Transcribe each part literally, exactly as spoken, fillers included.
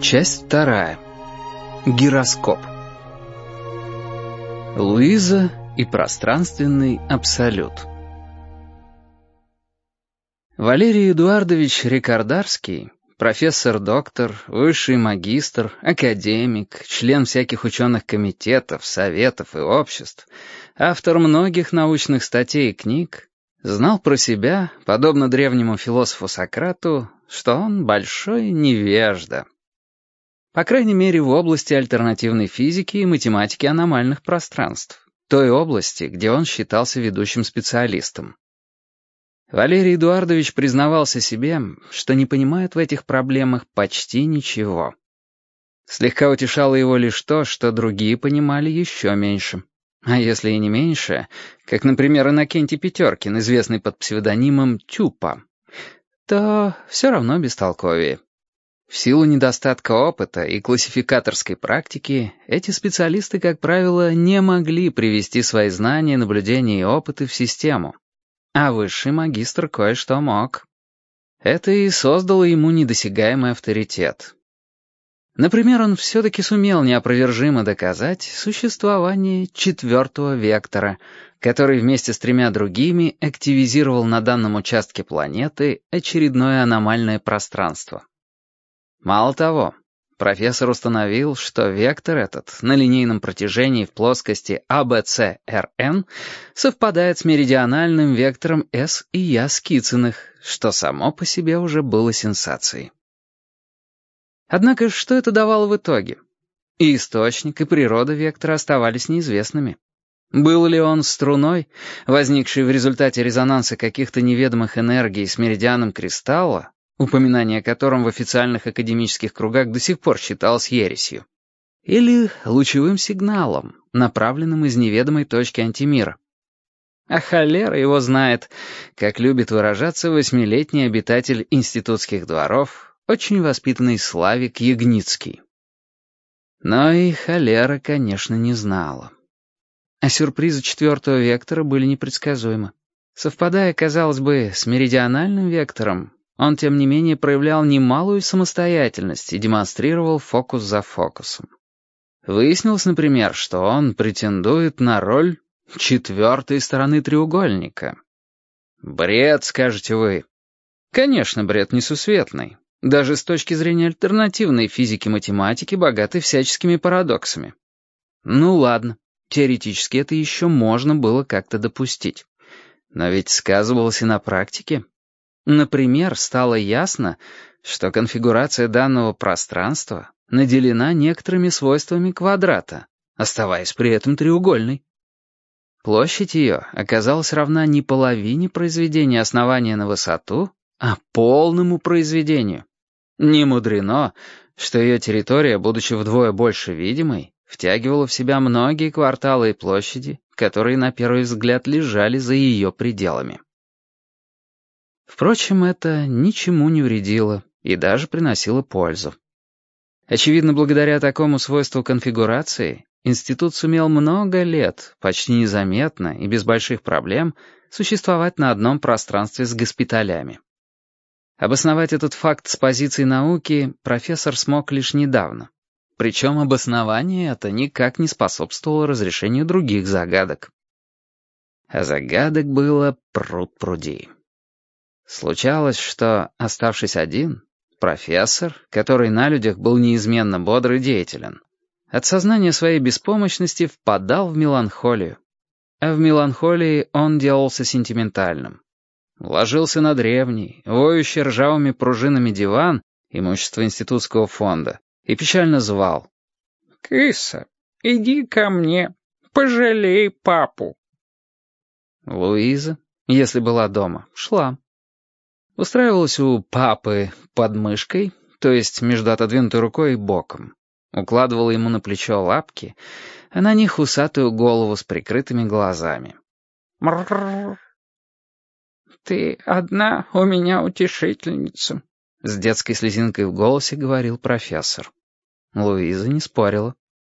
Часть вторая. Гироскоп. Луиза и пространственный абсолют. Валерий Эдуардович Рикардарский, профессор-доктор, высший магистр, академик, член всяких ученых комитетов, советов и обществ, автор многих научных статей и книг, знал про себя, подобно древнему философу Сократу, что он большой невежда. По крайней мере, в области альтернативной физики и математики аномальных пространств, той области, где он считался ведущим специалистом. Валерий Эдуардович признавался себе, что не понимает в этих проблемах почти ничего. Слегка утешало его лишь то, что другие понимали еще меньше. А если и не меньше, как, например, Иннокентий Петеркин, известный под псевдонимом Тюпа, то все равно бестолковее. В силу недостатка опыта и классификаторской практики, эти специалисты, как правило, не могли привести свои знания, наблюдения и опыты в систему. А высший магистр кое-что мог. Это и создало ему недосягаемый авторитет. Например, он все-таки сумел неопровержимо доказать существование четвертого вектора, который вместе с тремя другими активизировал на данном участке планеты очередное аномальное пространство. Мало того, профессор установил, что вектор этот на линейном протяжении в плоскости а бэ цэ эр эн совпадает с меридиональным вектором С и Я Скицыных, что само по себе уже было сенсацией. Однако что это давало в итоге? И источник, и природа вектора оставались неизвестными. Был ли он струной, возникшей в результате резонанса каких-то неведомых энергий с меридианом кристалла, упоминание о котором в официальных академических кругах до сих пор считалось ересью, или лучевым сигналом, направленным из неведомой точки антимира? А холера его знает, как любит выражаться восьмилетний обитатель институтских дворов, очень воспитанный Славик Ягницкий. Но и холера, конечно, не знала. А сюрпризы четвертого вектора были непредсказуемы. Совпадая, казалось бы, с меридиональным вектором, он, тем не менее, проявлял немалую самостоятельность и демонстрировал фокус за фокусом. Выяснилось, например, что он претендует на роль четвертой стороны треугольника. Бред, скажете вы. Конечно, бред несусветный. Даже с точки зрения альтернативной физики-математики, богатой всяческими парадоксами. Ну ладно, теоретически это еще можно было как-то допустить. Но ведь сказывалось и на практике. Например, стало ясно, что конфигурация данного пространства наделена некоторыми свойствами квадрата, оставаясь при этом треугольной. Площадь ее оказалась равна не половине произведения основания на высоту, а полному произведению. Не мудрено, что ее территория, будучи вдвое больше видимой, втягивала в себя многие кварталы и площади, которые на первый взгляд лежали за ее пределами. Впрочем, это ничему не вредило и даже приносило пользу. Очевидно, благодаря такому свойству конфигурации, институт сумел много лет, почти незаметно и без больших проблем, существовать на одном пространстве с госпиталями. Обосновать этот факт с позиции науки профессор смог лишь недавно. Причем обоснование это никак не способствовало разрешению других загадок. А загадок было пруд-пруди. Случалось, что, оставшись один, профессор, который на людях был неизменно бодр и деятелен, от сознания своей беспомощности впадал в меланхолию. А в меланхолии он делался сентиментальным. Ложился на древний, воющий ржавыми пружинами диван, имущество институтского фонда, и печально звал: «Киса, иди ко мне, пожалей папу». Луиза, если была дома, шла. Устраивалась у папы под мышкой, то есть между отодвинутой рукой и боком. Укладывала ему на плечо лапки, а на них усатую голову с прикрытыми глазами. «Мрррр! Ты одна у меня утешительница», — с детской слезинкой в голосе говорил профессор. Луиза не спорила.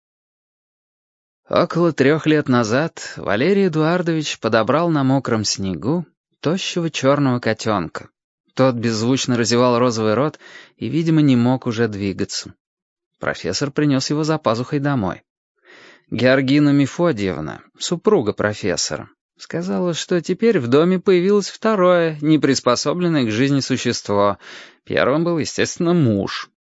Около трех лет назад Валерий Эдуардович подобрал на мокром снегу тощего черного котенка. Тот беззвучно разевал розовый рот и, видимо, не мог уже двигаться. Профессор принес его за пазухой домой. Георгина Мефодьевна, супруга профессора, сказала, что теперь в доме появилось второе, неприспособленное к жизни существо. Первым был, естественно, муж.